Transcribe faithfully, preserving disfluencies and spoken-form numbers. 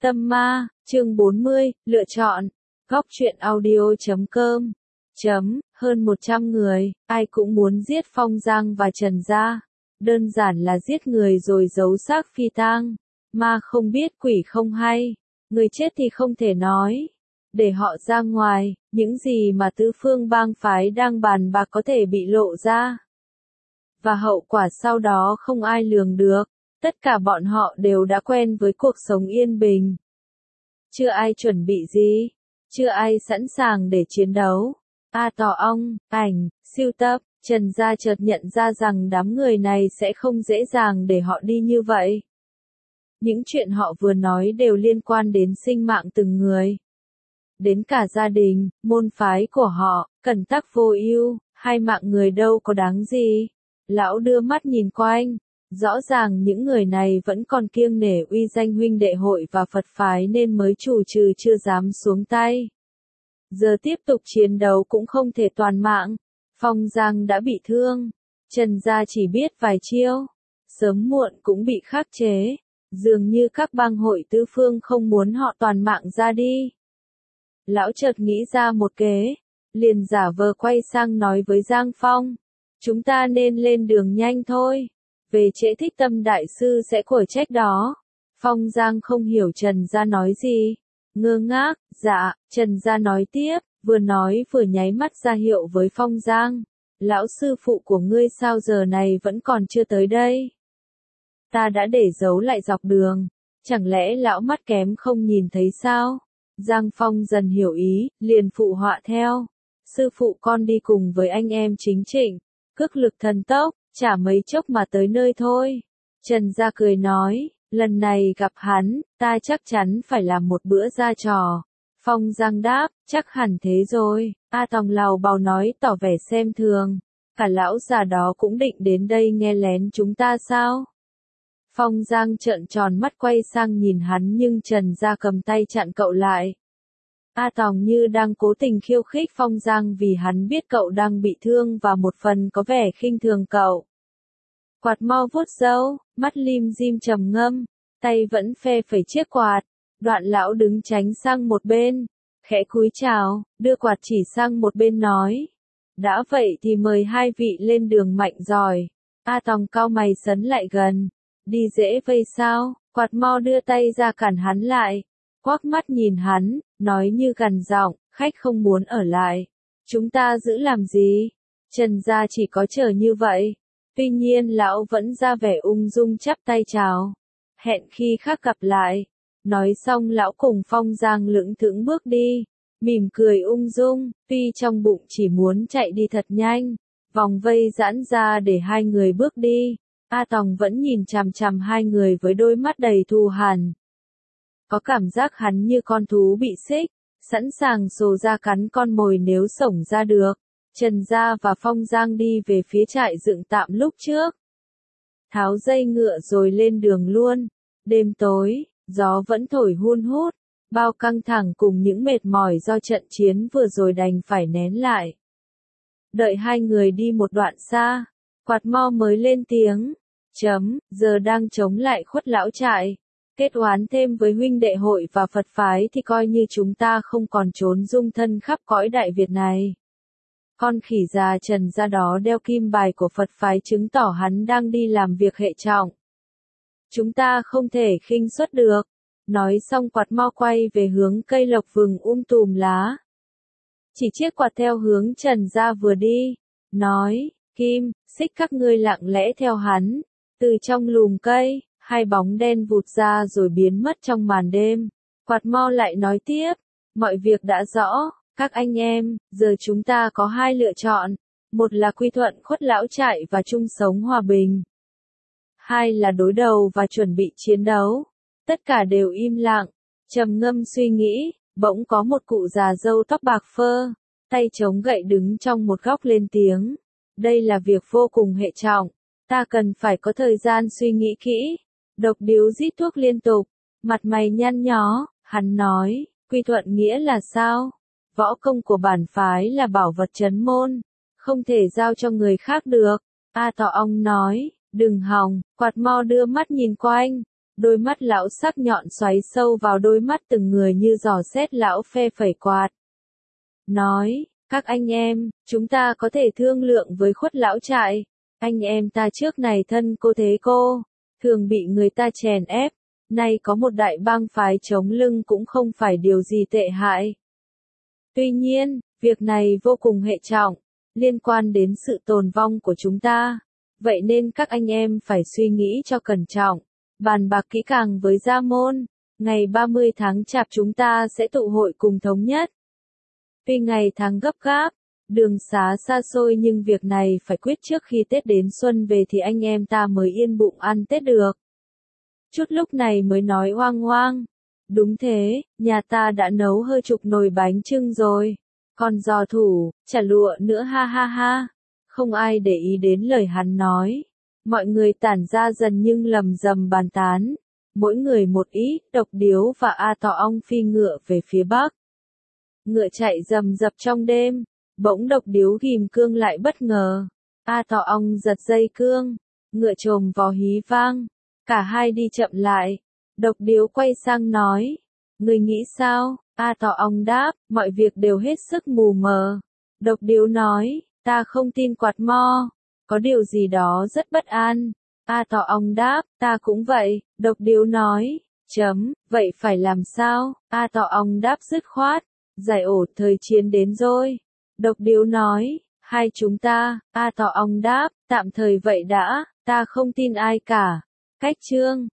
Tâm ma, chương bốn mươi, lựa chọn. Góc truyện audio chấm com. Chấm, hơn một trăm người, ai cũng muốn giết Phong Giang và Trần Gia. Đơn giản là giết người rồi giấu xác phi tang. Ma không biết quỷ không hay. Người chết thì không thể nói. Để họ ra ngoài, những gì mà tứ phương bang phái đang bàn bạc có thể bị lộ ra. Và hậu quả sau đó không ai lường được. Tất cả bọn họ đều đã quen với cuộc sống yên bình. Chưa ai chuẩn bị gì. Chưa ai sẵn sàng để chiến đấu. A Tò Ong, ảnh, siêu tập, Trần Gia chợt nhận ra rằng đám người này sẽ không dễ dàng để họ đi như vậy. Những chuyện họ vừa nói đều liên quan đến sinh mạng từng người. Đến cả gia đình, môn phái của họ, cẩn tắc vô ưu, hai mạng người đâu có đáng gì. Lão đưa mắt nhìn quanh. Rõ ràng những người này vẫn còn kiêng nể uy danh huynh đệ hội và Phật phái nên mới chủ trừ chưa dám xuống tay. Giờ tiếp tục chiến đấu cũng không thể toàn mạng. Phong Giang đã bị thương. Trần Gia chỉ biết vài chiêu. Sớm muộn cũng bị khắc chế. Dường như các bang hội tứ phương không muốn họ toàn mạng ra đi. Lão chợt nghĩ ra một kế. Liền giả vờ quay sang nói với Giang Phong. Chúng ta nên lên đường nhanh thôi. Về trễ Thích Tâm đại sư sẽ quở trách đó. Phong Giang không hiểu Trần Gia nói gì. Ngơ ngác, dạ, Trần Gia nói tiếp, vừa nói vừa nháy mắt ra hiệu với Phong Giang. Lão sư phụ của ngươi sao giờ này vẫn còn chưa tới đây? Ta đã để giấu lại dọc đường. Chẳng lẽ lão mắt kém không nhìn thấy sao? Giang Phong dần hiểu ý, liền phụ họa theo. Sư phụ con đi cùng với anh em chính trịnh. Cước lực thần tốc. Chả mấy chốc mà tới nơi thôi. Trần Gia cười nói, lần này gặp hắn, ta chắc chắn phải làm một bữa ra trò. Phong Giang đáp, chắc hẳn thế rồi. A Tòng lào bào nói tỏ vẻ xem thường. Cả lão già đó cũng định đến đây nghe lén chúng ta sao? Phong Giang trợn tròn mắt quay sang nhìn hắn nhưng Trần Gia cầm tay chặn cậu lại. A Tòng như đang cố tình khiêu khích Phong Giang vì hắn biết cậu đang bị thương và một phần có vẻ khinh thường cậu. Quạt mau vuốt râu, mắt lim dim trầm ngâm, tay vẫn phe phẩy chiếc quạt. Đoạn lão đứng tránh sang một bên, khẽ cúi chào, đưa quạt chỉ sang một bên nói. Đã vậy thì mời hai vị lên đường mạnh giỏi. A Tòng cau mày sấn lại gần. Đi dễ vây sao? Quạt mau đưa tay ra cản hắn lại. Quắc mắt nhìn hắn, nói như gằn giọng, khách không muốn ở lại. Chúng ta giữ làm gì? Trần Gia chỉ có chờ như vậy. Tuy nhiên lão vẫn ra vẻ ung dung chắp tay chào. Hẹn khi khác gặp lại. Nói xong lão cùng Phong Giang lững thững bước đi. Mỉm cười ung dung, tuy trong bụng chỉ muốn chạy đi thật nhanh. Vòng vây giãn ra để hai người bước đi. A Tòng vẫn nhìn chằm chằm hai người với đôi mắt đầy thù hằn. Có cảm giác hắn như con thú bị xích, sẵn sàng sồ ra cắn con mồi nếu xổng ra được. Trần Gia và Phong Giang đi về phía trại dựng tạm lúc trước. Tháo dây ngựa rồi lên đường luôn. Đêm tối, gió vẫn thổi hun hút, bao căng thẳng cùng những mệt mỏi do trận chiến vừa rồi đành phải nén lại. Đợi hai người đi một đoạn xa, Quạt Mo mới lên tiếng. Chấm, giờ đang chống lại Khuất lão trại. Kết oán thêm với huynh đệ hội và Phật phái thì coi như chúng ta không còn trốn dung thân khắp cõi Đại Việt này. Con khỉ già Trần Gia đó đeo kim bài của Phật phái chứng tỏ hắn đang đi làm việc hệ trọng. Chúng ta không thể khinh suất được. Nói xong Quạt Mo quay về hướng cây lộc vừng um tùm lá. Chỉ chiếc quạt theo hướng Trần Gia vừa đi. Nói, Kim, Xích các ngươi lặng lẽ theo hắn. Từ trong lùm cây, hai bóng đen vụt ra rồi biến mất trong màn đêm. Quạt Mo lại nói tiếp, mọi việc đã rõ, các anh em, giờ chúng ta có hai lựa chọn. Một là quy thuận Khuất lão trại và chung sống hòa bình. Hai là đối đầu và chuẩn bị chiến đấu. Tất cả đều im lặng, trầm ngâm suy nghĩ, bỗng có một cụ già râu tóc bạc phơ, tay chống gậy đứng trong một góc lên tiếng. Đây là việc vô cùng hệ trọng, ta cần phải có thời gian suy nghĩ kỹ. Độc điếu rít thuốc liên tục, mặt mày nhăn nhó, hắn nói, quy thuận nghĩa là sao? Võ công của bản phái là bảo vật trấn môn, không thể giao cho người khác được. A Tò Ong nói, đừng hòng. Quạt Mo đưa mắt nhìn quanh, Đôi mắt lão sắc nhọn xoáy sâu vào đôi mắt từng người như giò xét lão phe phẩy quạt. Nói, các anh em, chúng ta có thể thương lượng với Khuất lão trại. Anh em ta trước này thân cô thế cô, thường bị người ta chèn ép, nay có một đại bang phái chống lưng cũng không phải điều gì tệ hại. Tuy nhiên, việc này vô cùng hệ trọng, liên quan đến sự tồn vong của chúng ta. Vậy nên các anh em phải suy nghĩ cho cẩn trọng, bàn bạc kỹ càng với Gia Môn. Ngày ba mươi tháng Chạp chúng ta sẽ tụ hội cùng thống nhất. Tuy ngày tháng gấp gáp, đường xá xa xôi nhưng việc này phải quyết trước khi Tết đến xuân về thì anh em ta mới yên bụng ăn Tết được. Chút lúc này mới nói oang oang. Đúng thế, nhà ta đã nấu hơi chục nồi bánh chưng rồi. Còn giò thủ, chả lụa nữa ha ha ha. Không ai để ý đến lời hắn nói. Mọi người tản ra dần nhưng lầm rầm bàn tán. Mỗi người một ít, Độc Điếu và A Tọ Ong phi ngựa về phía bắc. Ngựa chạy rầm rập trong đêm. Bỗng Độc Điếu ghim cương lại bất ngờ. A Tọ Ong giật dây cương. Ngựa trồm vó hí vang. Cả hai đi chậm lại. Độc Điếu quay sang nói. Người nghĩ sao? A Tọ Ong đáp, mọi việc đều hết sức mù mờ. Độc Điếu nói, ta không tin quạt mo. Có điều gì đó rất bất an. A Tọ Ong đáp, ta cũng vậy. Độc Điếu nói, chấm, vậy phải làm sao? A Tọ Ong đáp dứt khoát, giải ổ thời chiến đến rồi. Độc Điếu nói, hai chúng ta. A Tọ Ong đáp, tạm thời vậy đã, ta không tin ai cả. Cách chương